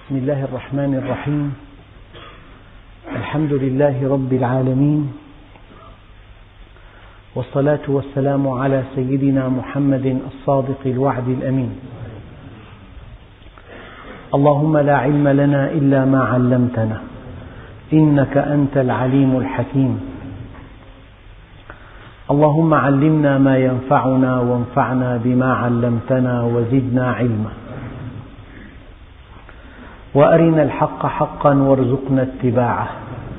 بسم الله الرحمن الرحيم. الحمد لله رب العالمين، والصلاة والسلام على سيدنا محمد الصادق الوعد الأمين. اللهم لا علم لنا إلا ما علمتنا إنك أنت العليم الحكيم. اللهم علمنا ما ينفعنا وانفعنا بما علمتنا وزدنا علما، وأرنا الحق حقا وارزقنا اتباعه،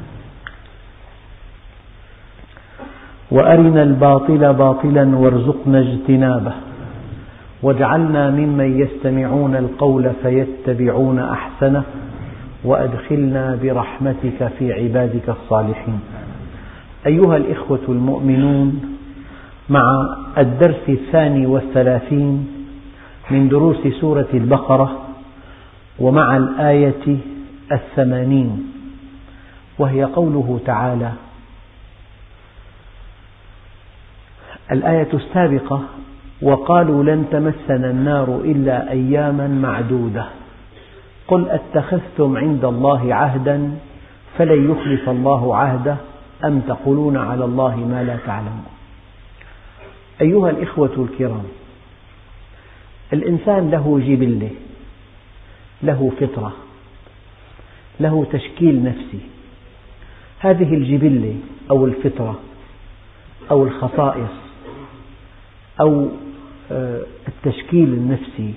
وأرنا الباطل باطلا وارزقنا اجتنابه، واجعلنا ممن يستمعون القول فيتبعون أحسنه، وأدخلنا برحمتك في عبادك الصالحين. أيها الإخوة المؤمنون، مع الدرس 32 من دروس سورة البقرة، ومع الآية 80، وهي قوله تعالى. الآية السابقة: وقالوا لن تمسنا النار إلا أياما معدودة، قل أتخذتم عند الله عهدا فلن يخلف الله عهده أم تقولون على الله ما لا تعلمون. أيها الإخوة الكرام، الإنسان له جبلة، له فطرة، له تشكيل نفسي. هذه الجبلة أو الفطرة أو الخصائص أو التشكيل النفسي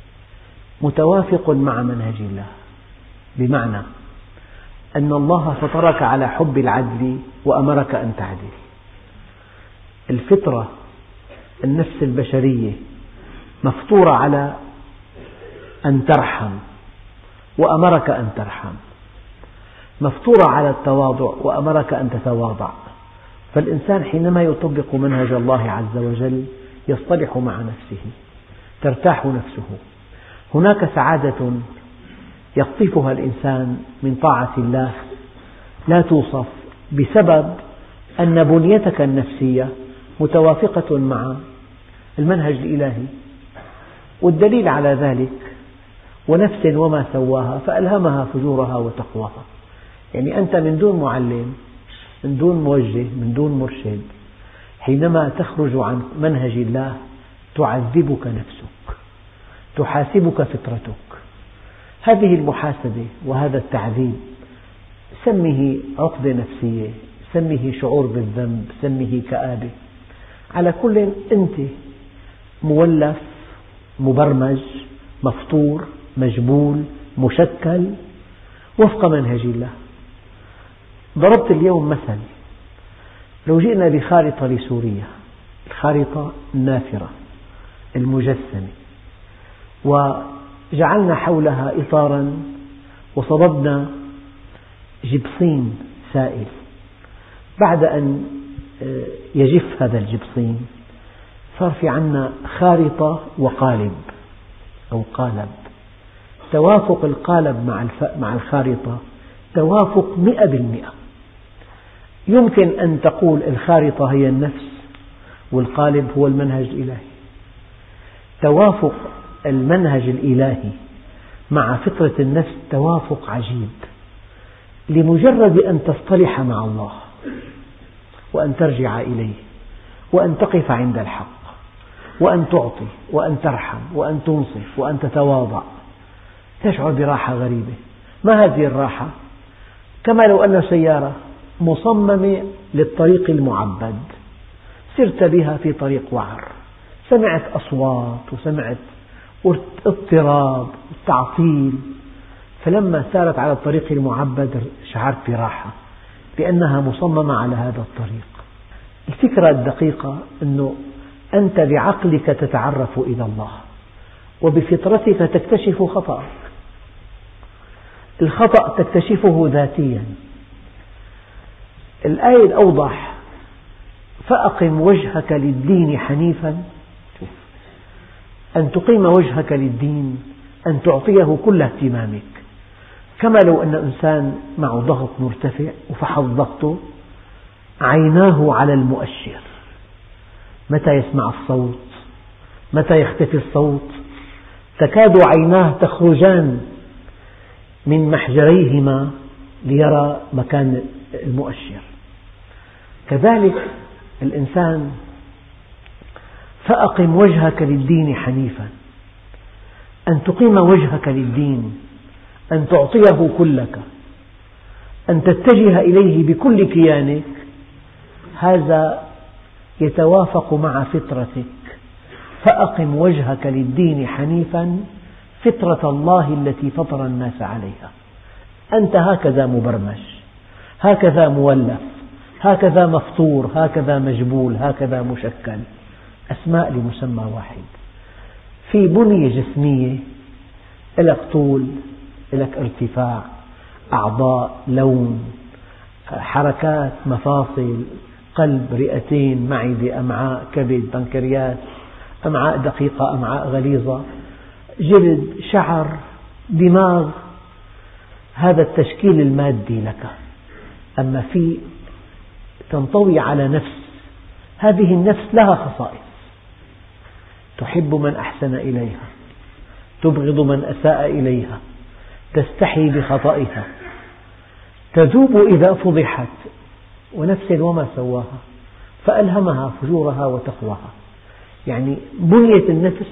متوافق مع منهج الله، بمعنى أن الله فطرك على حب العدل وأمرك أن تعدل. الفطرة، النفس البشرية مفطورة على أن ترحم وأمرك أن ترحم، مفطورة على التواضع وأمرك أن تتواضع. فالإنسان حينما يطبق منهج الله عز وجل يصطلح مع نفسه، ترتاح نفسه. هناك سعادة يقطفها الإنسان من طاعة الله لا توصف، بسبب أن بنيتك النفسية متوافقة مع المنهج الإلهي. والدليل على ذلك: ونفس وما سواها فألهمها فجورها وتقواها. يعني أنت من دون معلم، من دون موجه، من دون مرشد، حينما تخرج عن منهج الله تعذبك نفسك، تحاسبك فطرتك. هذه المحاسبة وهذا التعذيب سمه عقدة نفسية، سمه شعور بالذنب، سمه كآبة. على كل، أنت مولف، مبرمج، مفطور، مجبول، مشكل وفق منهج الله. ضربت اليوم مثل: لو جئنا بخارطة لسوريا، الخارطة النافرة المجسمة، وجعلنا حولها إطارا وصببنا جبصين سائل، بعد أن يجف هذا الجبصين صار في عندنا خارطة وقالب أو قالب. توافق القالب مع الخارطة توافق 100%. يمكن أن تقول الخارطة هي النفس والقالب هو المنهج الإلهي. توافق المنهج الإلهي مع فطرة النفس توافق عجيب. لمجرد أن تصطلح مع الله وأن ترجع إليه وأن تقف عند الحق وأن تعطي وأن ترحم وأن تنصف وأن تتواضع، تشعر براحة غريبة. ما هذه الراحة؟ كما لو أن سيارة مصممة للطريق المعبد، سرت بها في طريق وعر، سمعت أصوات وسمعت اضطراب وتعطيل، فلما سارت على الطريق المعبد شعرت براحة لأنها مصممة على هذا الطريق. الفكرة الدقيقة أنه أنت بعقلك تتعرف إلى الله، وبفطرتك تكتشف خطأك. الخطأ تكتشفه ذاتيا. الآية الأوضح: فأقم وجهك للدين حنيفا. أن تقيم وجهك للدين، أن تعطيه كل اهتمامك. كما لو أن إنسان معه ضغط مرتفع وفحص ضغطه، عيناه على المؤشر، متى يسمع الصوت، متى يختفي الصوت، تكاد عيناه تخرجان من محجريهما ليرى مكان المؤشر. كذلك الإنسان فأقم وجهك للدين حنيفا، أن تقيم وجهك للدين، أن تعطيه كلك، أن تتجه إليه بكل كيانك، هذا يتوافق مع فطرتك. فأقم وجهك للدين حنيفا فطرة الله التي فطر الناس عليها. أنت هكذا مبرمج، هكذا مولف، هكذا مفطور، هكذا مجبول، هكذا مشكل، أسماء لمسمى واحد. في بنية جسمية، لك طول، لك ارتفاع، أعضاء، لون، حركات، مفاصل، قلب، رئتين، معدة، أمعاء، كبد، بنكرياس، أمعاء دقيقة، أمعاء غليظة، جلد، شعر، دماغ. هذا التشكيل المادي لك. أما في تنطوي على نفس، هذه النفس لها خصائص: تحب من أحسن إليها، تبغض من أساء إليها، تستحي بخطئها، تذوب إذا فضحت، ونفس وما سواها فألهمها فجورها وتقواها. يعني بنية النفس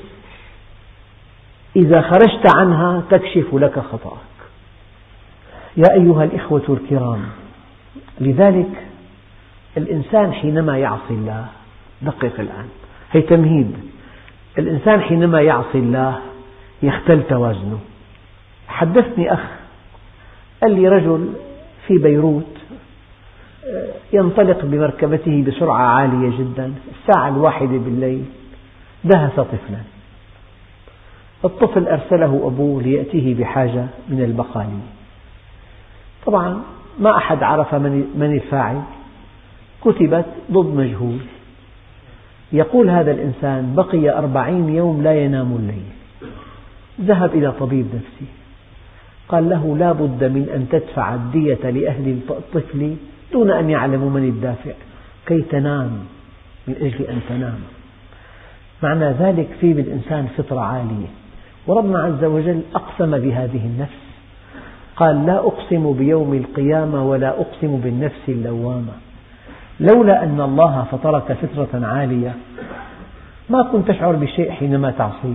إذا خرجت عنها تكشف لك خطأك. يا أيها الإخوة الكرام، لذلك الإنسان حينما يعصي الله، دقق الآن، هي تمهيد. الإنسان حينما يعصي الله يختل توازنه. حدثني أخ قال لي رجل في بيروت ينطلق بمركبته بسرعة عالية جدا، الساعة 1 بالليل دهس طفلا. الطفل أرسله أبوه ليأتيه بحاجة من البقالية. طبعا ما أحد عرف من الفاعل، كتبت ضد مجهول. يقول هذا الإنسان بقي 40 يوم لا ينام الليل. ذهب إلى طبيب نفسي، قال له لا بد من أن تدفع الدية لأهل الطفل دون أن يعلموا من الدافع كي تنام، من أجل أن تنام. معنى ذلك في بالإنسان فطرة عالية، وربنا عز وجل أقسم بهذه النفس، قال لا أقسم بيوم القيامة ولا أقسم بالنفس اللوامة. لولا أن الله فطرك فطرة عالية ما كنت تشعر بشيء حينما تعصيه.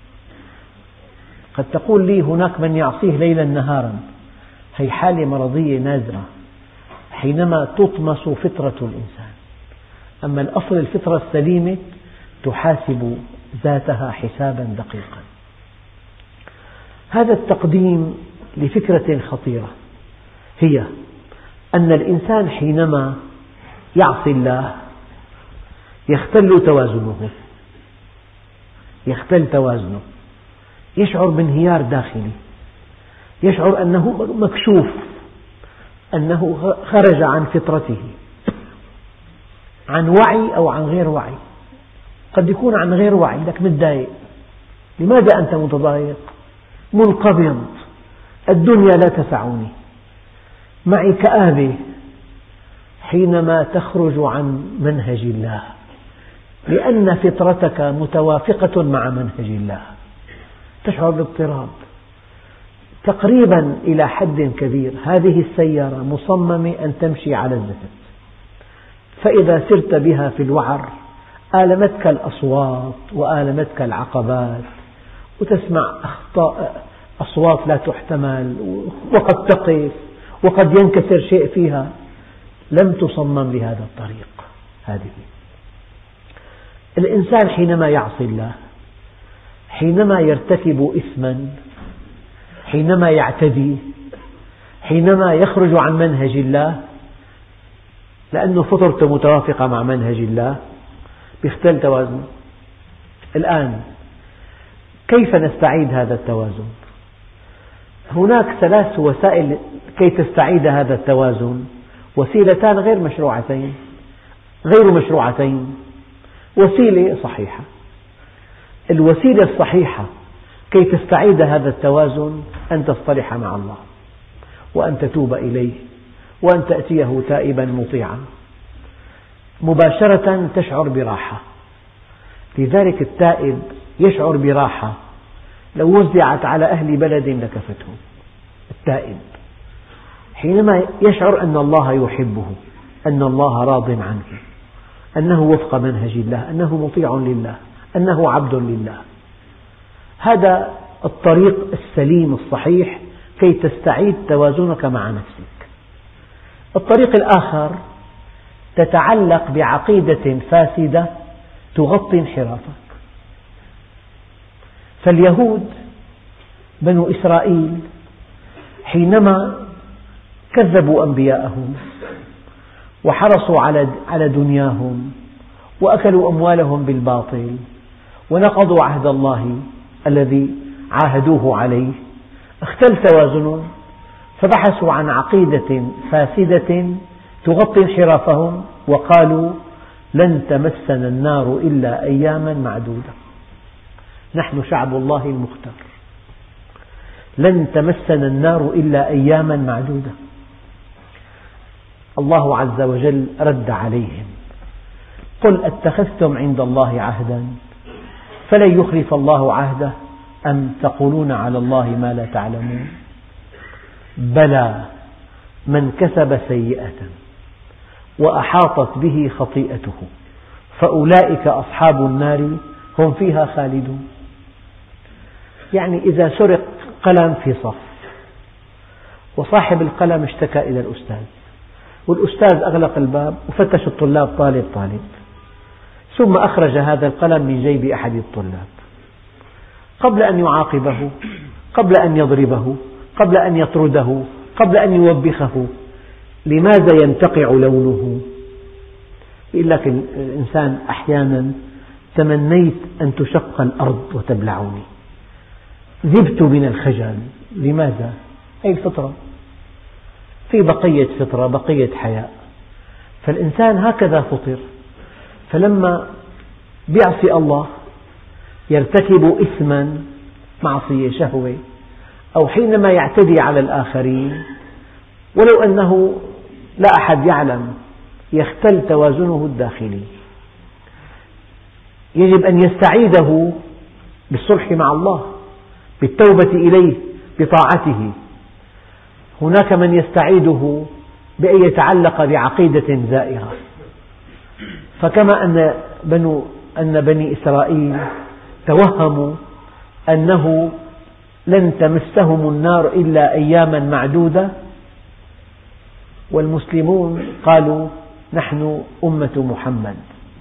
قد تقول لي هناك من يعصيه ليلا نهارا، هي حالة مرضية نادرة حينما تطمس فطرة الإنسان. أما الأصل الفطرة السليمة تحاسب ذاتها حسابا دقيقا. هذا التقديم لفكرة خطيرة، هي أن الإنسان حينما يعصي الله يختل توازنه، يختل توازنه، يشعر بانهيار داخلي، يشعر أنه مكشوف، أنه خرج عن فطرته، عن وعي أو عن غير وعي. قد يكون عن غير وعي، لك متضايق. لماذا أنت متضايق؟ منقبض، الدنيا لا تسعني، معي كآبة. حينما تخرج عن منهج الله، لأن فطرتك متوافقة مع منهج الله، تشعر باضطراب. تقريبا إلى حد كبير هذه السيارة مصممة أن تمشي على الزفت، فإذا سرت بها في الوعر آلمتك الأصوات وآلمتك العقبات، وتسمع أصوات لا تحتمل، وقد تقف، وقد ينكسر شيء فيها. لم تصمم لهذا الطريق. هذه الإنسان حينما يعصي الله، حينما يرتكب إثما، حينما يعتدي، حينما يخرج عن منهج الله، لأن فطرته متوافقة مع منهج الله، يختل توازنه. الآن كيف نستعيد هذا التوازن؟ هناك 3 وسائل كي تستعيد هذا التوازن، وسيلتان غير مشروعتين. وسيلة صحيحة. الوسيلة الصحيحة كي تستعيد هذا التوازن أن تصطلح مع الله، وأن تتوب إليه، وأن تأتيه تائبا مطيعا، مباشرة تشعر براحة. لذلك التائب يشعر براحة لو وزعت على أهل بلد لكفتهم. التائب حينما يشعر أن الله يحبه، أن الله راض عنه، أنه وفق منهج الله، أنه مطيع لله، أنه عبد لله. هذا الطريق السليم الصحيح كي تستعيد توازنك مع نفسك. الطريق الآخر تتعلق بعقيدة فاسدة تغطي انحرافك. فاليهود بنو إسرائيل حينما كذبوا أنبياءهم وحرصوا على دنياهم وأكلوا أموالهم بالباطل ونقضوا عهد الله الذي عاهدوه عليه، اختل توازنهم، فبحثوا عن عقيدة فاسدة تغطي انحرافهم وقالوا لن تمسنا النار إلا أياما معدودة. نحن شعب الله المختار، لن تمسنا النار إلا أياما معدودة. الله عز وجل رد عليهم: قل أتخذتم عند الله عهدا فلن يخلف الله عهده أم تقولون على الله ما لا تعلمون. بلى من كسب سيئة وأحاطت به خطيئته فأولئك أصحاب النار هم فيها خالدون. يعني إذا سرق قلم في صف وصاحب القلم اشتكى إلى الأستاذ والأستاذ أغلق الباب وفتش الطلاب طالب طالب، ثم أخرج هذا القلم من جيب أحد الطلاب، قبل أن يعاقبه، قبل أن يضربه، قبل أن يطرده، قبل أن يوبخه، لماذا ينتقع لونه؟ يقول لك الإنسان أحيانا: تمنيت أن تشق الأرض وتبلعني، ذبت من الخجل. لماذا؟ هذه الفطرة، في بقية فطرة، بقية حياء. فالإنسان هكذا فطر، فلما يعصي الله يرتكب إثما، معصية، شهوة، أو حينما يعتدي على الآخرين ولو أنه لا أحد يعلم يختل توازنه الداخلي. يجب أن يستعيده بالصلح مع الله، بالتوبة إليه، بطاعته. هناك من يستعيده بأن يتعلق بعقيدة زائغة. فكما أن بني إسرائيل توهموا أنه لن تمسهم النار إلا أياما معدودة، والمسلمون قالوا نحن أمة محمد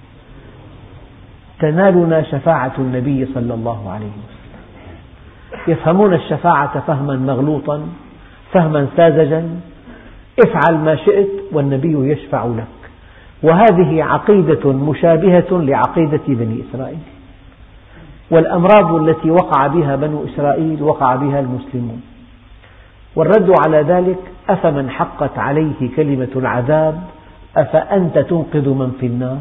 تنالنا شفاعة النبي صلى الله عليه وسلم. يفهمون الشفاعة فهما مغلوطا، فهما ساذجا: افعل ما شئت والنبي يشفع لك. وهذه عقيدة مشابهة لعقيدة بني إسرائيل، والأمراض التي وقع بها بنو إسرائيل وقع بها المسلمون. والرد على ذلك: أفمن حقت عليه كلمة العذاب أفأنت تنقذ من في النار؟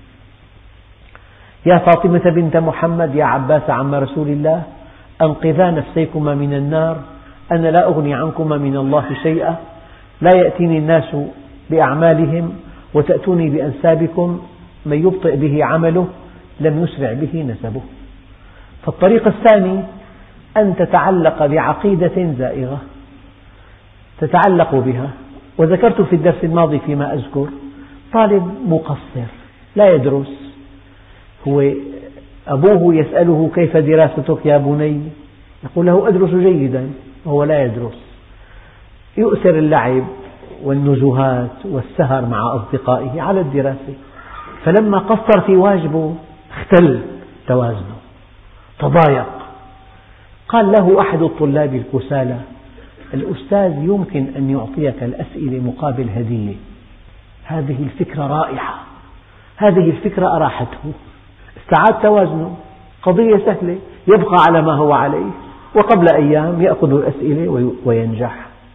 يا فاطمة بنت محمد، يا عباس عم رسول الله، أنقذا نفسيكما من النار، أنا لا أغني عنكما من الله شيئا، لا يأتيني الناس بأعمالهم وتأتوني بأنسابكم، من يبطئ به عمله لم يسرع به نسبه. فالطريق الثاني أن تتعلق بعقيدة زائغة تتعلق بها. وذكرت في الدرس الماضي فيما أذكر طالب مقصر لا يدرس، هو أبوه يسأله: كيف دراستك يا بني؟ يقول له: أدرس جيدا، وهو لا يدرس، يؤثر اللعب والنزهات والسهر مع أصدقائه على الدراسة. فلما قصر في واجبه اختل توازنه، تضايق. قال له أحد الطلاب الكسالى: الأستاذ يمكن أن يعطيك الأسئلة مقابل هدية. هذه الفكرة رائعة، هذه الفكرة أراحته، استعاد توازنه، قضية سهلة، يبقى على ما هو عليه، وقبل أيام يأخذ الأسئلة وينجح.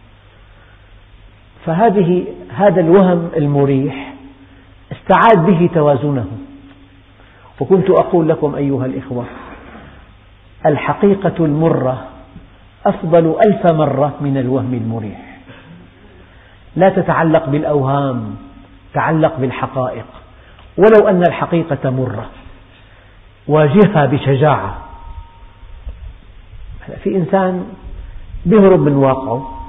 هذا الوهم المريح استعاد به توازنه. وكنت أقول لكم أيها الإخوة: الحقيقة المرة أفضل 1000 مرة من الوهم المريح. لا تتعلق بالأوهام، تعلق بالحقائق، ولو أن الحقيقة مرة واجهها بشجاعة. في إنسان يهرب من واقعه،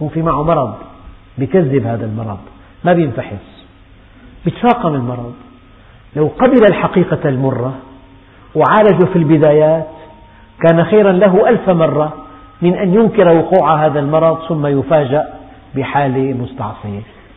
هو في معه مرض بيكذب هذا المرض، ما بينفحص، بيتفاقم المرض. لو قبل الحقيقة المرة وعالجه في البدايات كان خيرا له 1000 مرة من أن ينكر وقوع هذا المرض ثم يفاجأ بحالة مستعصية.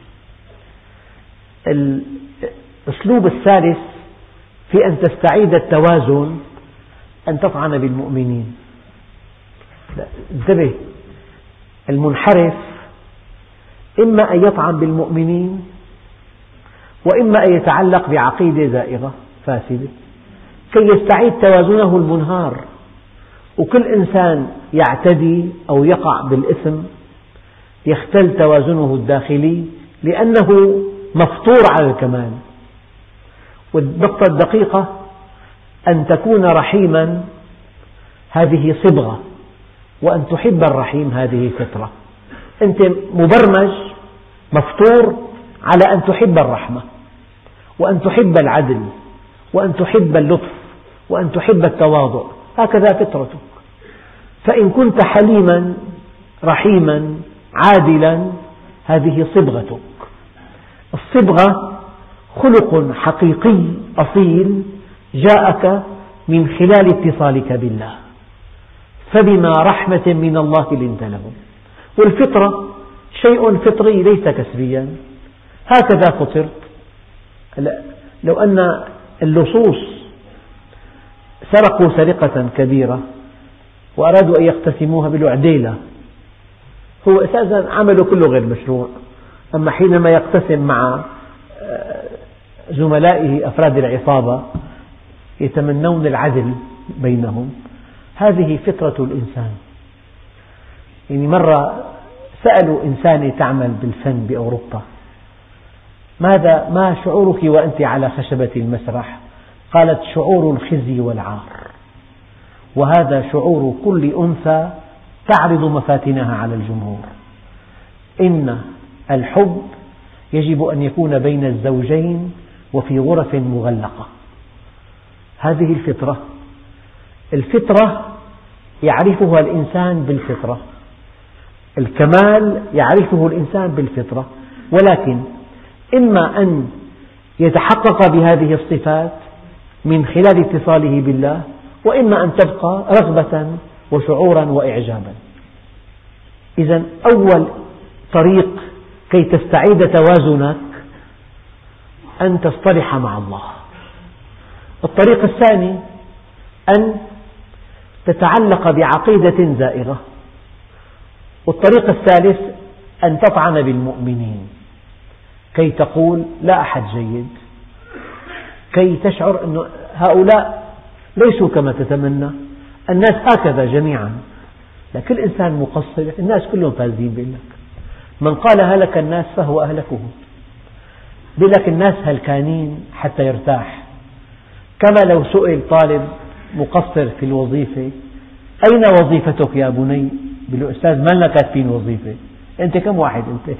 الأسلوب الثالث في أن تستعيد التوازن أن تطعن بالمؤمنين. انتبه، المنحرف إما أن يطعن بالمؤمنين وإما أن يتعلق بعقيدة زائغة فاسدة كي يستعيد توازنه المنهار. وكل إنسان يعتدي أو يقع بالإثم يختل توازنه الداخلي لأنه مفطور على الكمال. والنقطة الدقيقة أن تكون رحيما هذه صبغة، وأن تحب الرحيم هذه فطرة. أنت مبرمج مفطور على أن تحب الرحمة وأن تحب العدل وأن تحب اللطف وأن تحب التواضع، هكذا فطرتك. فإن كنت حليما رحيما عادلا هذه صبغتك. الصبغة خلق حقيقي أصيل جاءك من خلال اتصالك بالله، فبما رحمة من الله لنت لهم. والفطرة شيء فطري ليس كسبيا، هكذا فطرت. لو أن اللصوص سرقوا سرقة كبيرة وأرادوا أن يقتسموها بالعديلة، هو أساسا عمله كله غير مشروع، أما حينما يقتسم مع زملائه أفراد العصابة يتمنون العدل بينهم. هذه فطرة الإنسان. يعني مرة سألوا إنسانة تعمل بالفن بأوروبا: ما شعورك وأنت على خشبة المسرح؟ قالت: شعور الخزي والعار، وهذا شعور كل أنثى تعرض مفاتنها على الجمهور. إن الحب يجب أن يكون بين الزوجين وفي غرف مغلقة. هذه الفطرة. الفطرة يعرفها الإنسان بالفطرة، الكمال يعرفه الإنسان بالفطرة، ولكن إما أن يتحقق بهذه الصفات من خلال اتصاله بالله، وإما أن تبقى رغبة وشعورا وإعجابا. إذا أول طريق كي تستعيد توازنك أن تصطلح مع الله. الطريق الثاني أن تتعلق بعقيدة زائغة. والطريق الثالث أن تطعن بالمؤمنين كي تقول لا أحد جيد، كي تشعر أن هؤلاء ليسوا كما تتمنى، الناس هكذا جميعا، لكل إنسان مقصر، الناس كلهم فاسدين. بيقول لك من قال هلك الناس فهو أهلكه. بيقول لك الناس هلكانين حتى يرتاح. كما لو سئل طالب مقصر في الوظيفة: أين وظيفتك يا بني؟ بيقول له: أستاذ ما لنا كاتبين وظيفة. أنت كم واحد أنت؟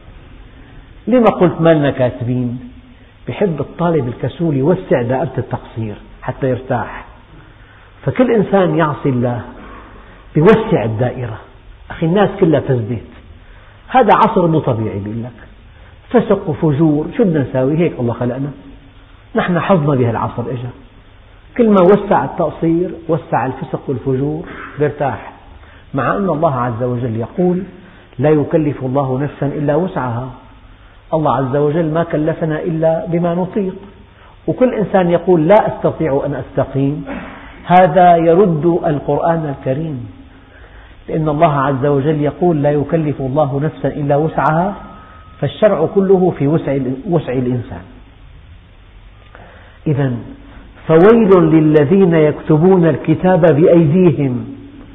لما قلت ما لنا كاتبين؟ بحب الطالب الكسول يوسع دائرة التقصير حتى يرتاح. فكل إنسان يعصي الله بيوسع الدائرة. أخي الناس كلها فسدت، هذا عصر مو طبيعي. بيقول لك فسق وفجور، شو بدنا نساوي؟ هيك الله خلقنا، نحن حظنا بهالعصر. إجا كل ما وسع التقصير وسع الفسق والفجور بيرتاح. مع أن الله عز وجل يقول: لا يكلف الله نفسا إلا وسعها. الله عز وجل ما كلفنا إلا بما نطيق. وكل إنسان يقول لا أستطيع أن أستقيم، هذا يرد القرآن الكريم، لأن الله عز وجل يقول: لا يكلف الله نفسا إلا وسعها، فالشرع كله في وسع الإنسان. إذا فويل للذين يكتبون الكتاب بأيديهم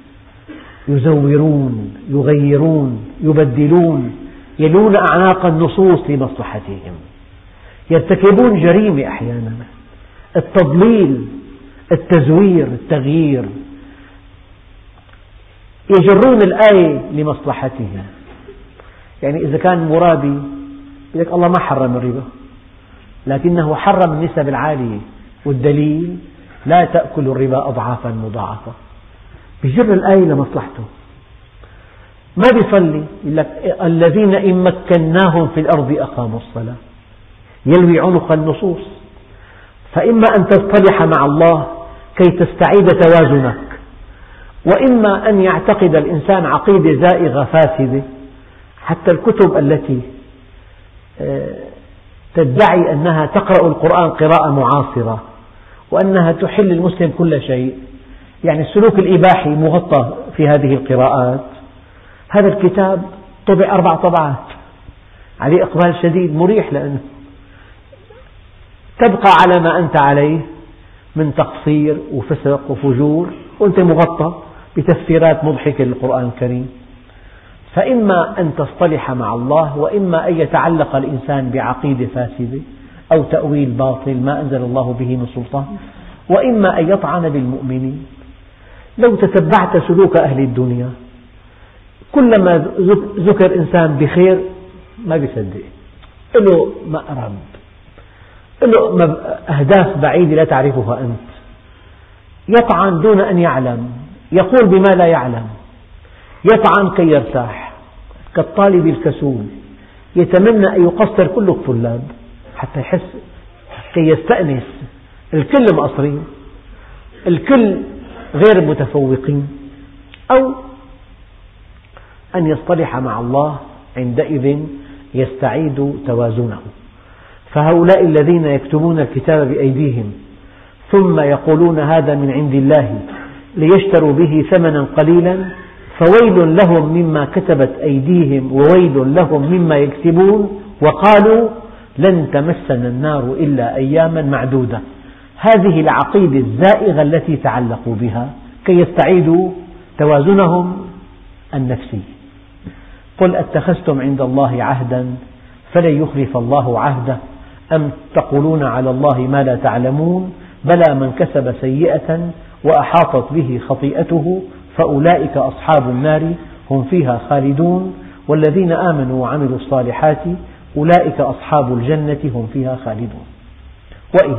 يزورون يغيرون يبدلون يلون أعناق النصوص لمصلحتهم، يرتكبون جريمة أحيانا، التضليل، التزوير، التغيير، يجرون الآية لمصلحتهم. يعني إذا كان مرادي يقول لك الله ما حرم الربا، لكنه حرم النسب العالية، والدليل: لا تأكلوا الربا أضعافا مضاعفة. بيجر الآية لمصلحته. ما بيصلي، يقول لك الذين إن مكناهم في الأرض أقاموا الصلاة، يلوي عنق النصوص. فإما أن تصطلح مع الله كي تستعيد توازنك، وإما أن يعتقد الإنسان عقيدة زائغة فاسدة. حتى الكتب التي تدعي أنها تقرأ القرآن قراءة معاصرة وأنها تحل المسلم كل شيء، يعني السلوك الإباحي مغطى في هذه القراءات. هذا الكتاب طبع 4 طبعات، عليه إقبال شديد، مريح، لأنه تبقى على ما أنت عليه من تقصير وفسق وفجور، وأنت مغطى بتفسيرات مضحكة للقرآن الكريم. فإما أن تصطلح مع الله، وإما أن يتعلق الإنسان بعقيدة فاسدة أو تأويل باطل ما أنزل الله به من سلطان، وإما أن يطعن بالمؤمنين. لو تتبعت سلوك أهل الدنيا، كلما ذكر إنسان بخير ما بيصدق، له مأرب، له أهداف بعيدة لا تعرفها أنت، يطعن دون أن يعلم، يقول بما لا يعلم، يطعن كي يرتاح، كالطالب الكسول يتمنى أن يقصر كل الطلاب حتى يحس، كي يستأنس. الكل مقصرين، الكل غير متفوقين. أو أن يصطلح مع الله، عندئذ يستعيد توازنه. فهؤلاء الذين يكتبون الكتاب بأيديهم ثم يقولون هذا من عند الله ليشتروا به ثمنا قليلا، فويل لهم مما كتبت أيديهم وويل لهم مما يكسبون، وقالوا لن تمسنا النار إلا أياما معدودة. هذه العقيدة الزائغة التي تعلقوا بها كي يستعيدوا توازنهم النفسي. قل أتخذتم عند الله عهدا فلن يخلف الله عهده أم تقولون على الله ما لا تعلمون بلى من كسب سيئة وأحاطت به خطيئته فأولئك أصحاب النار هم فيها خالدون والذين آمنوا وعملوا الصالحات أولئك أصحاب الجنة هم فيها خالدون. وإذ،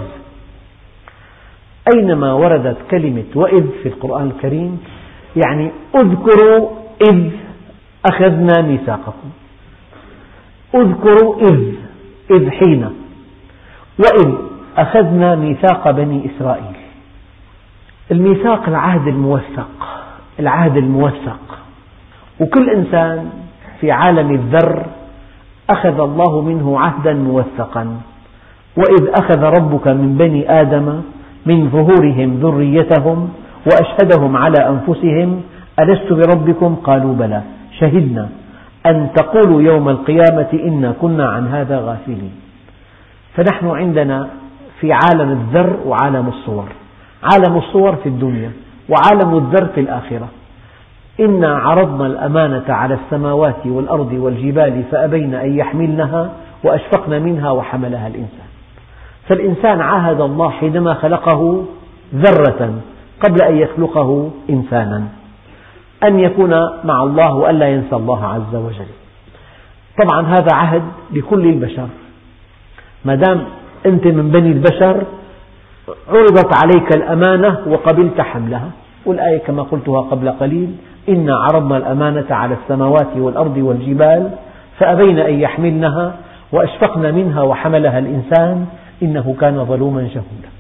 أينما وردت كلمة وإذ في القرآن الكريم يعني اذكروا إذ أخذنا ميثاقكم، اذكروا إذ حين، وإذ أخذنا ميثاق بني إسرائيل. الميثاق العهد الموثق، وكل إنسان في عالم الذر أخذ الله منه عهدا موثقا. وإذ أخذ ربك من بني آدم من ظهورهم ذريتهم وأشهدهم على أنفسهم ألست بربكم قالوا بلى شهدنا أن تقولوا يوم القيامة إنا كنا عن هذا غافلين. فنحن عندنا في عالم الذر وعالم الصور، عالم الصور في الدنيا وعالم الذر في الآخرة. إنا عرضنا الأمانة على السماوات والأرض والجبال فأبين أن يحملنها وأشفقن منها وحملها الإنسان. فالإنسان عاهد الله حينما خلقه ذرة قبل أن يخلقه إنسانا أن يكون مع الله وألا ينسى الله عز وجل. طبعا هذا عهد لكل البشر، ما دام أنت من بني البشر عرضت عليك الأمانة وقبلت حملها. والآية كما قلتها قبل قليل إنا عرضنا الأمانة على السماوات والأرض والجبال فأبين أن يحملنها وأشفقن منها وحملها الإنسان إنه كان ظلوما جهولا.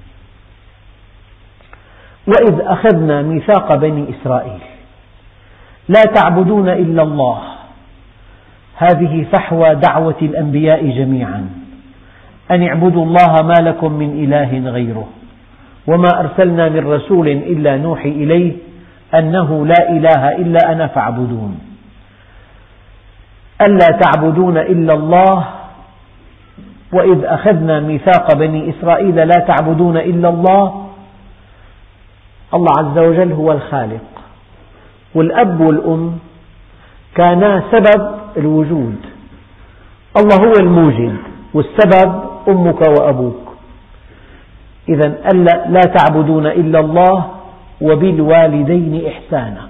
وإذ أخذنا ميثاق بني إسرائيل لا تعبدون إلا الله، هذه فحوى دعوة الأنبياء جميعا أن اعبدوا الله ما لكم من إله غيره وما أرسلنا من رسول إلا نوحي إليه أنه لا إله إلا أنا فاعبدون. ألا تعبدون إلا الله. وإذ أخذنا ميثاق بني إسرائيل لا تعبدون إلا الله. الله عز وجل هو الخالق، والأب والأم كانا سبب الوجود. الله هو الموجد والسبب أمك وأبوك. إذن لا تعبدون إلا الله وبالوالدين إحسانا.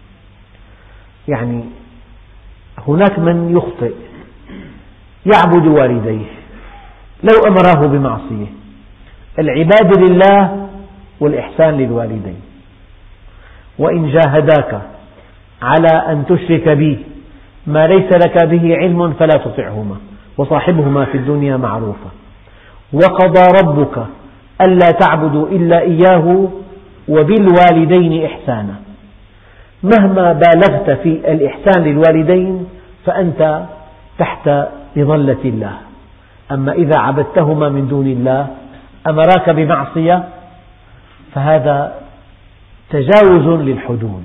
يعني هناك من يخطئ يعبد والديه لو أمراه بمعصية. العبادة لله والإحسان للوالدين. وإن جاهداك على أن تشرك بي ما ليس لك به علم فلا تطعهما وصاحبهما في الدنيا معروفا وقضى ربك ألا تعبدوا إلا إياه وبالوالدين إحسانا. مهما بالغت في الإحسان للوالدين فأنت تحت مظلة الله، أما إذا عبدتهما من دون الله أمراك بمعصية فهذا تجاوز للحدود.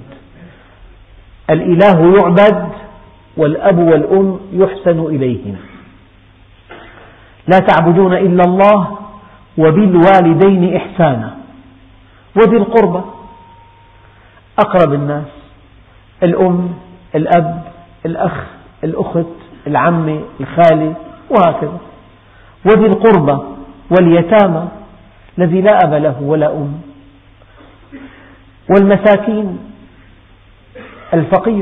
الإله يعبد والأب والأم يحسن إليهم. لا تعبدون إلا الله وبالوالدين إحسانا وذي القربى، أقرب الناس، الأم، الأب، الأخ، الأخت، العم، الخالة، وهكذا. وذي القربى واليتامى الذي لا أب له ولا أم، والمساكين، الفقير.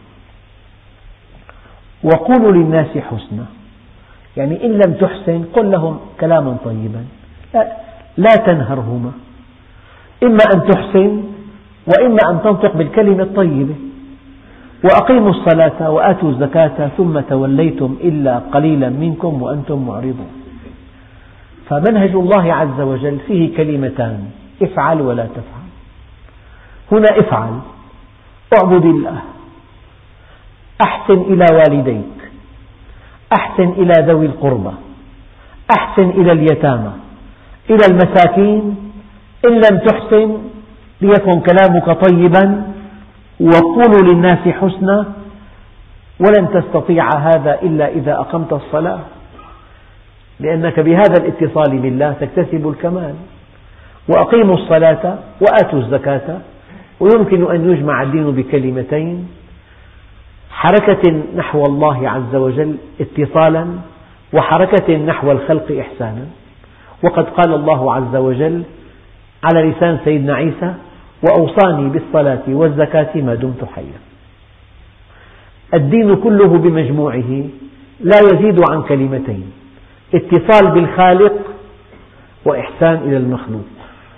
وقولوا للناس حسنا، يعني إن لم تحسن قل لهم كلاما طيبا، لا تنهرهما، إما أن تحسن وإما أن تنطق بالكلمة الطيبة. وأقيموا الصلاة وآتوا الزكاة ثم توليتم إلا قليلا منكم وأنتم معرضون. فمنهج الله عز وجل فيه كلمتان: افعل ولا تفعل. هنا افعل، اعبد الله، أحسن إلى والديك، أحسن إلى ذوي القربى، أحسن إلى اليتامى، إلى المساكين. إن لم تحسن ليكن كلامك طيبا، وقولوا للناس حسنا. ولن تستطيع هذا إلا إذا أقمت الصلاة، لأنك بهذا الاتصال بالله تكتسب الكمال. وأقيموا الصلاة وآتوا الزكاة. ويمكن أن يجمع الدين بكلمتين: حركة نحو الله عز وجل اتصالا، وحركة نحو الخلق إحسانا. وقد قال الله عز وجل على لسان سيدنا عيسى: وأوصاني بالصلاة والزكاة ما دمت حيا. الدين كله بمجموعه لا يزيد عن كلمتين: اتصال بالخالق وإحسان إلى المخلوق.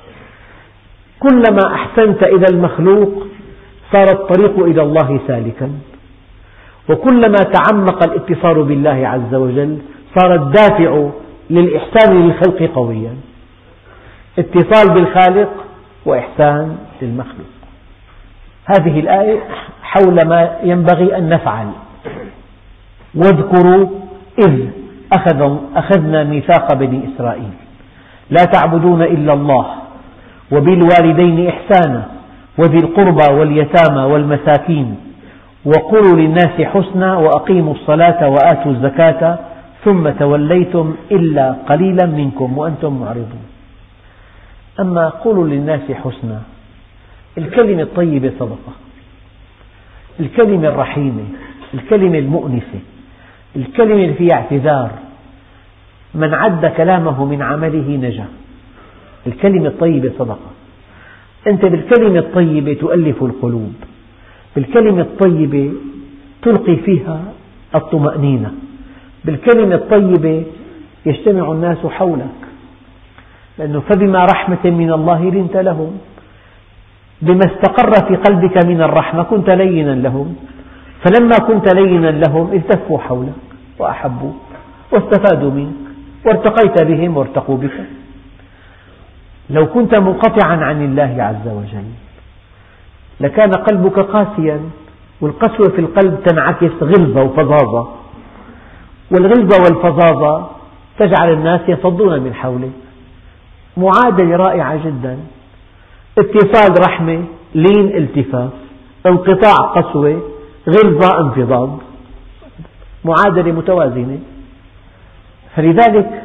كلما أحسنت إلى المخلوق صار الطريق إلى الله سالكا، وكلما تعمق الاتصال بالله عز وجل صار الدافع للإحسان للخلق قويا. اتصال بالخالق وإحسان للمخلوق. هذه الآية حول ما ينبغي أن نفعل. واذكروا إذ أخذنا ميثاق بني إسرائيل لا تعبدون إلا الله وبالوالدين إحسانا وذي القربى واليتامى والمساكين وقولوا للناس حسنا وأقيموا الصلاة وآتوا الزكاة ثم توليتم إلا قليلا منكم وأنتم معرضون. أما قولوا للناس حسنا، الكلمة الطيبة صدقة، الكلمة الرحيمة، الكلمة المؤنسة، الكلمة اللي فيها اعتذار. من عد كلامه من عمله نجا. الكلمة الطيبة صدقة. أنت بالكلمة الطيبة تؤلف القلوب، بالكلمة الطيبة تلقي فيها الطمأنينة، بالكلمة الطيبة يجتمع الناس حولك، لأنه فبما رحمة من الله لنت لهم. بما استقر في قلبك من الرحمة كنت لينا لهم، فلما كنت لينا لهم التفوا حولك وأحبوك واستفادوا منك وارتقيت بهم وارتقوا بك. لو كنت منقطعا عن الله عز وجل لكان قلبك قاسيا، والقسوة في القلب تنعكس غلظة وفظاظة، والغلظة والفظاظة تجعل الناس يفضون من حولك. معادلة رائعة جدا: اتصال رحمة، لين التفاف، انقطاع قسوة، غلظة انفضاض، معادلة متوازنة. فلذلك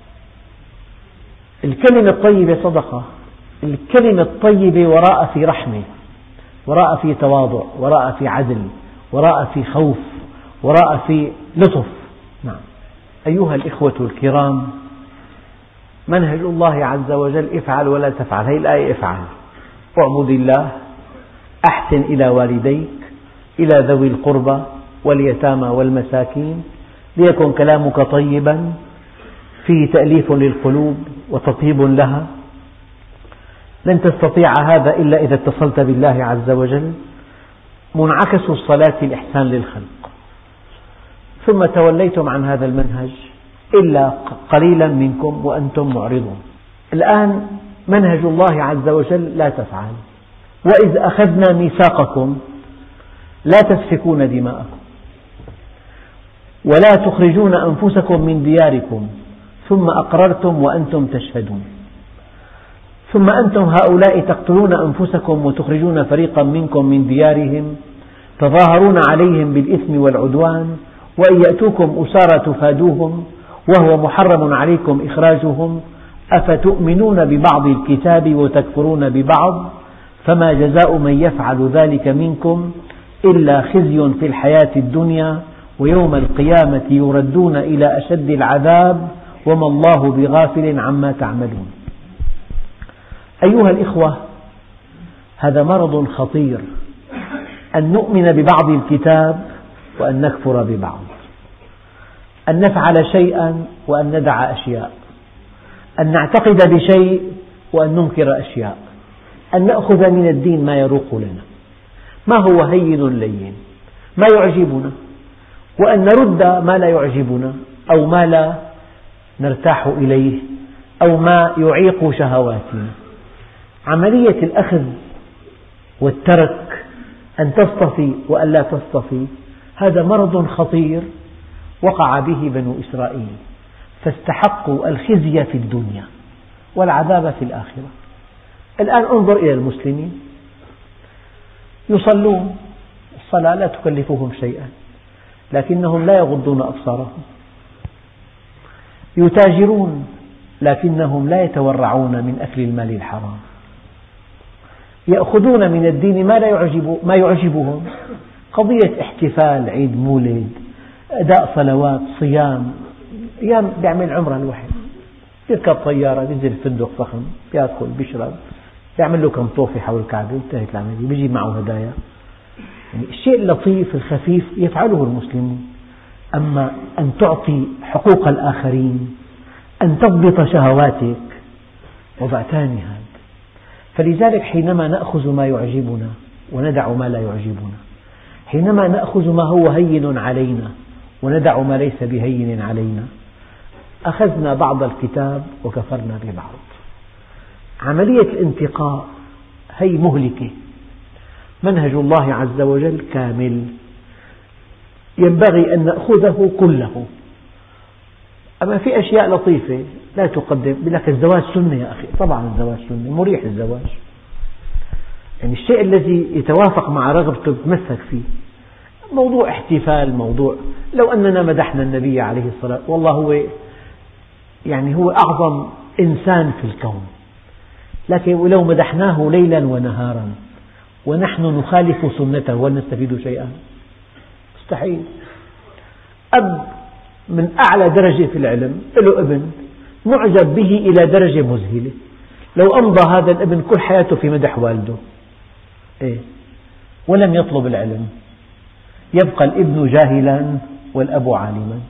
الكلمة الطيبة صدقة. الكلمة الطيبة وراء في رحمة، وراء في تواضع، وراء في عدل، وراء في خوف، وراء في لطف. نعم. أيها الإخوة الكرام، منهج الله عز وجل افعل ولا تفعل. هذه الآية افعل، اعبد الله، أحسن إلى والديك، إلى ذوي القربى واليتامى والمساكين، ليكن كلامك طيبا فيه تأليف للقلوب وتطيب لها. لن تستطيع هذا إلا إذا اتصلت بالله عز وجل. منعكس الصلاة الإحسان للخلق، ثم توليتم عن هذا المنهج إلا قليلا منكم وأنتم معرضون. الآن منهج الله عز وجل لا تفعل، وإذ أخذنا ميثاقكم لا تسفكون دماءكم ولا تخرجون أنفسكم من دياركم ثم أقررتم وأنتم تشهدون. ثم أنتم هؤلاء تقتلون أنفسكم وتخرجون فريقا منكم من ديارهم تظاهرون عليهم بالإثم والعدوان، وإن يأتوكم أسارى تفادوهم وهو محرم عليكم إخراجهم، أفتؤمنون ببعض الكتاب وتكفرون ببعض، فما جزاء من يفعل ذلك منكم إلا خزي في الحياة الدنيا ويوم القيامة يردون إلى أشد العذاب وما الله بغافل عما تعملون. أيها الإخوة، هذا مرض خطير أن نؤمن ببعض الكتاب وأن نكفر ببعض، أن نفعل شيئا وأن ندع أشياء، أن نعتقد بشيء وأن ننكر أشياء، أن نأخذ من الدين ما يروق لنا، ما هو هين لين، ما يعجبنا، وأن نرد ما لا يعجبنا أو ما لا نرتاح إليه أو ما يعيق شهواتنا. عملية الأخذ والترك، أن تصطفي وأن لا تصطفي، هذا مرض خطير وقع به بنو إسرائيل، فاستحقوا الخزي في الدنيا والعذاب في الآخرة. الآن انظر إلى المسلمين، يصلون، الصلاة لا تكلفهم شيئا لكنهم لا يغضون أبصارهم، يتاجرون لكنهم لا يتورعون من أكل المال الحرام، يأخذون من الدين ما يعجبهم، قضية احتفال، عيد مولد، أداء صلوات، صيام، أيام بيعمل عمرة الواحد، يركب طيارة، ينزل فندق فخم، يأكل، بيشرب، يعمل له كم طوفة حول الكعبة، انتهت العملية، بيجي معه هدايا. يعني الشيء اللطيف الخفيف يفعله المسلمون، أما أن تعطي حقوق الآخرين، أن تضبط شهواتك، وضع ثاني هذا. فلذلك حينما نأخذ ما يعجبنا وندع ما لا يعجبنا، حينما نأخذ ما هو هين علينا وندع ما ليس بهين علينا، أخذنا بعض الكتاب وكفرنا ببعض. عملية الانتقاء هي مهلكة. منهج الله عز وجل كامل، ينبغي أن نأخذه كله. أما في أشياء لطيفة لا تقدم، يقول لك الزواج سنة يا أخي، طبعا الزواج سنة، مريح الزواج، يعني الشيء الذي يتوافق مع رغبته تمسك فيه. موضوع احتفال، موضوع لو أننا مدحنا النبي عليه الصلاة والله هو أعظم إنسان في الكون، لكن لو مدحناه ليلا ونهارا ونحن نخالف سنته هل نستفيد شيئا؟ مستحيل. أب من أعلى درجة في العلم له ابن معجب به إلى درجة مذهلة، لو أمضى هذا الابن كل حياته في مدح والده ولم يطلب العلم، يبقى الابن جاهلا والأب عالما.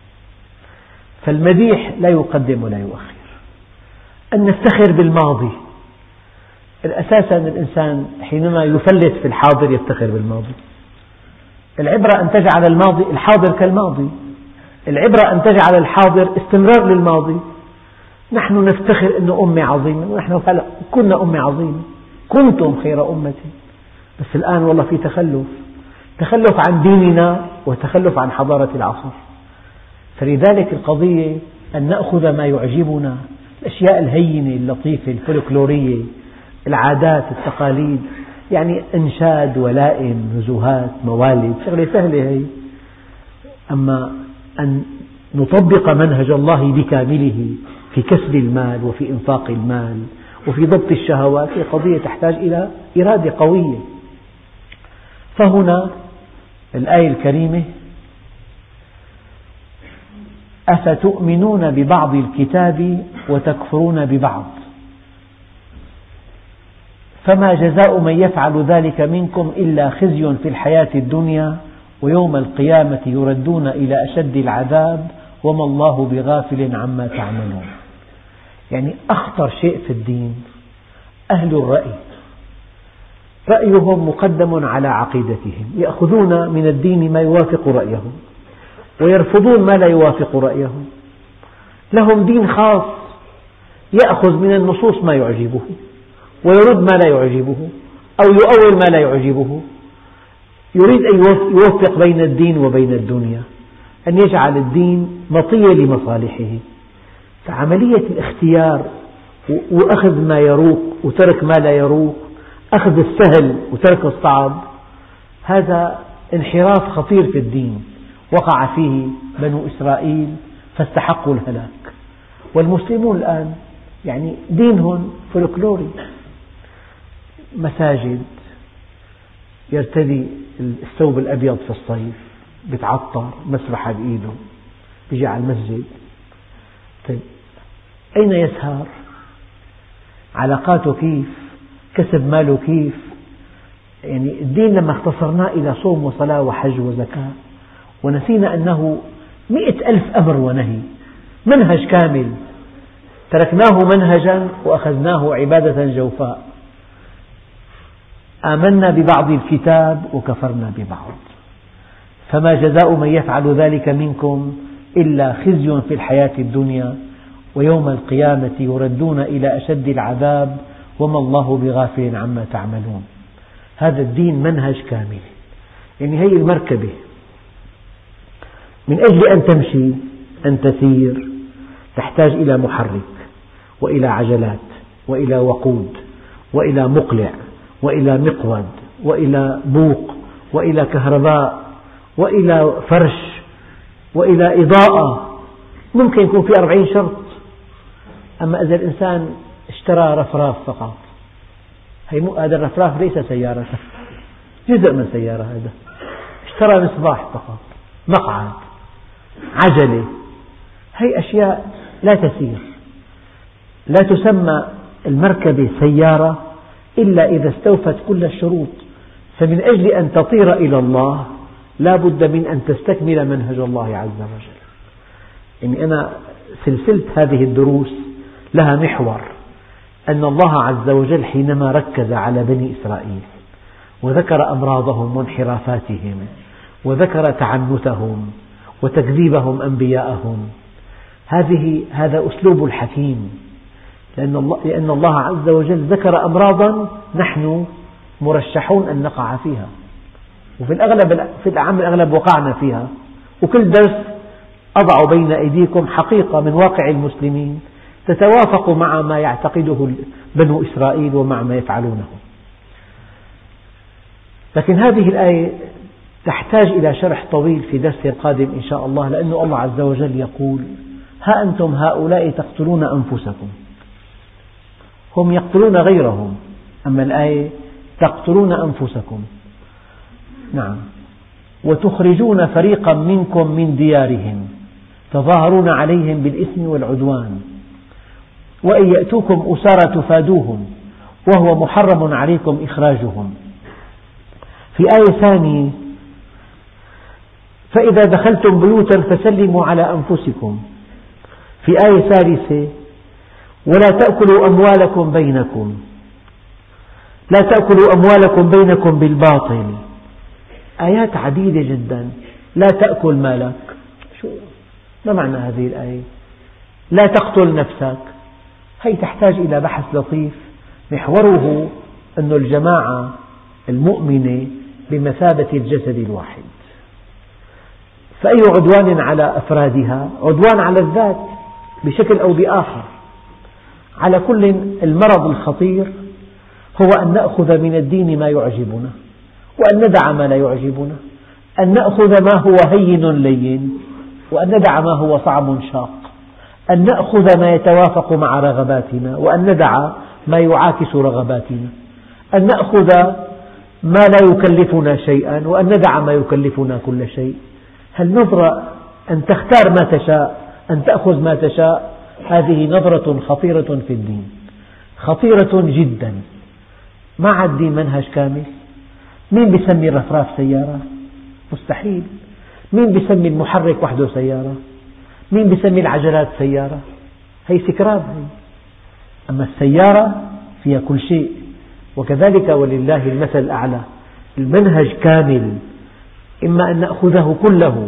فالمديح لا يقدم ولا يؤخر. أن نفتخر بالماضي، الأساس أن الإنسان حينما يفلت في الحاضر يفتخر بالماضي. العبرة أن تجعل الحاضر كالماضي، العبرة أن تجعل الحاضر استمرار للماضي. نحن نفتخر أن أمي عظيمة، ونحن فعلا كنا أمي عظيمة، كنتم خير أمة، بس الآن والله في تخلف عن ديننا وتخلف عن حضارة العصر. فلذلك القضية أن نأخذ ما يعجبنا، الأشياء الهينة اللطيفة الفولكلورية، العادات، التقاليد، يعني إنشاد، ولائم، نزهات، موالد، شغلة سهلة هي. أما أن نطبق منهج الله بكامله في كسب المال وفي إنفاق المال وفي ضبط الشهوات، هي قضية تحتاج إلى إرادة قوية. فهنا الآية الكريمة: أفتؤمنون ببعض الكتاب وتكفرون ببعض، فما جزاء من يفعل ذلك منكم إلا خزي في الحياة الدنيا ويوم القيامة يردون إلى أشد العذاب وما الله بغافل عما تعملون. يعني أخطر شيء في الدين أهل الرأي، رأيهم مقدم على عقيدتهم، يأخذون من الدين ما يوافق رأيهم. ويرفضون ما لا يوافق رأيهم. لهم دين خاص يأخذ من النصوص ما يعجبه ويرد ما لا يعجبه أو يؤول ما لا يعجبه. يريد أن يوفق بين الدين وبين الدنيا، أن يجعل الدين مطية لمصالحه. فعملية الاختيار وأخذ ما يروق وترك ما لا يروق، أخذ السهل وترك الصعب، هذا انحراف خطير في الدين وقع فيه بنو إسرائيل فاستحقوا الهلاك. والمسلمون الآن يعني دينهم فولكلوري، مساجد، يرتدي الثوب الأبيض في الصيف، بيتعطر، مسبحة بإيده، بيجي على المسجد. طيب أين يسهر؟ علاقاته كيف؟ كسب ماله كيف؟ يعني الدين لما اختصرناه إلى صوم وصلاة وحج وزكاة ونسينا أنه 100,000 أمر ونهي، منهج كامل، تركناه منهجا وأخذناه عبادة جوفاء. آمنا ببعض الكتاب وكفرنا ببعض، فما جزاء من يفعل ذلك منكم إلا خزي في الحياة الدنيا ويوم القيامة يردون إلى أشد العذاب وما الله بغافل عما تعملون. هذا الدين منهج كامل. يعني هي المركبة من أجل أن تمشي، أن تسير، تحتاج إلى محرك وإلى عجلات وإلى وقود وإلى مقلع وإلى مقود وإلى بوق وإلى كهرباء وإلى فرش وإلى إضاءة. ممكن يكون في 40 شرط. أما إذا الإنسان اشترى رفراف فقط، هذا الرفراف ليس سيارة، جزء من سيارة، هذا اشترى مصباح فقط، مقعد، عجلة، هي أشياء لا تسير. لا تسمى المركبة سيارة إلا إذا استوفت كل الشروط. فمن أجل أن تطير إلى الله لا بد من أن تستكمل منهج الله عز وجل. يعني أنا سلسلة هذه الدروس لها محور، أن الله عز وجل حينما ركز على بني إسرائيل وذكر أمراضهم وانحرافاتهم وذكر تعنتهم وتكذيبهم أنبياءهم، هذا أسلوب الحكيم، لأن الله عز وجل ذكر أمراضا نحن مرشحون أن نقع فيها، وفي الأغلب في الأعم الأغلب وقعنا فيها. وكل درس أضع بين أيديكم حقيقة من واقع المسلمين تتوافق مع ما يعتقده بنو إسرائيل ومع ما يفعلونه. لكن هذه الآية تحتاج إلى شرح طويل في درس قادم إن شاء الله، لأن الله عز وجل يقول: ها أنتم هؤلاء تقتلون أنفسكم. هم يقتلون غيرهم، أما الآية تقتلون أنفسكم. نعم. وتخرجون فريقا منكم من ديارهم تظاهرون عليهم بالإثم والعدوان وإن يأتوكم أسارى تفادوهم وهو محرم عليكم إخراجهم. في آية ثانية: فإذا دخلتم بيوتا فسلموا على أنفسكم. في آية ثالثة: ولا تأكلوا أموالكم بينكم بالباطل. آيات عديدة جدا. لا تأكل مالك، ما معنى هذه الآية؟ لا تقتل نفسك، هي تحتاج إلى بحث لطيف محوره أن الجماعة المؤمنة بمثابة الجسد الواحد، فأي عدوان على أفرادها عدوان على الذات بشكل أو بآخر. على كل، المرض الخطير هو أن نأخذ من الدين ما يعجبنا وأن ندع ما لا يعجبنا، أن نأخذ ما هو هين لين وأن ندع ما هو صعب شاق، أن نأخذ ما يتوافق مع رغباتنا وأن ندع ما يعاكس رغباتنا، أن نأخذ ما لا يكلفنا شيئا وأن ندع ما يكلفنا كل شيء. هالنظرة أن تختار ما تشاء، أن تأخذ ما تشاء، هذه نظرة خطيرة في الدين، خطيرة جدا. ما عاد الدين منهج كامل. مين بيسمي الرفراف سيارة؟ مستحيل. مين بيسمي المحرك وحده سيارة؟ مين بيسمي العجلات سيارة؟ هي سكراب هي. أما السيارة فيها كل شيء. وكذلك ولله المثل الأعلى. المنهج كامل، إما أن نأخذه كله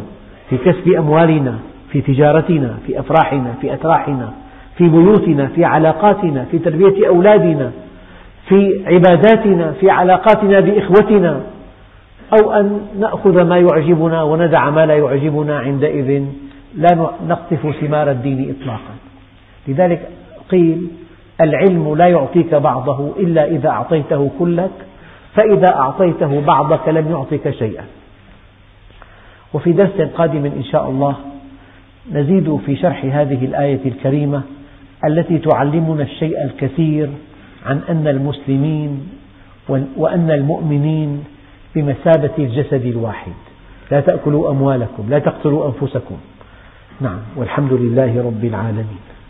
في كسب أموالنا، في تجارتنا، في أفراحنا، في أتراحنا، في بيوتنا، في علاقاتنا، في تربية أولادنا، في عباداتنا، في علاقاتنا بإخوتنا، أو أن نأخذ ما يعجبنا وندع ما لا يعجبنا، عندئذ لا نقطف ثمار الدين إطلاقا. لذلك قيل: العلم لا يعطيك بعضه إلا إذا أعطيته كلك، فإذا أعطيته بعضك لم يعطك شيئا. وفي درس قادم إن شاء الله نزيد في شرح هذه الآية الكريمة التي تعلمنا الشيء الكثير عن أن المسلمين وأن المؤمنين بمثابة الجسد الواحد. لا تأكلوا أموالكم، لا تقتلوا أنفسكم. نعم، والحمد لله رب العالمين.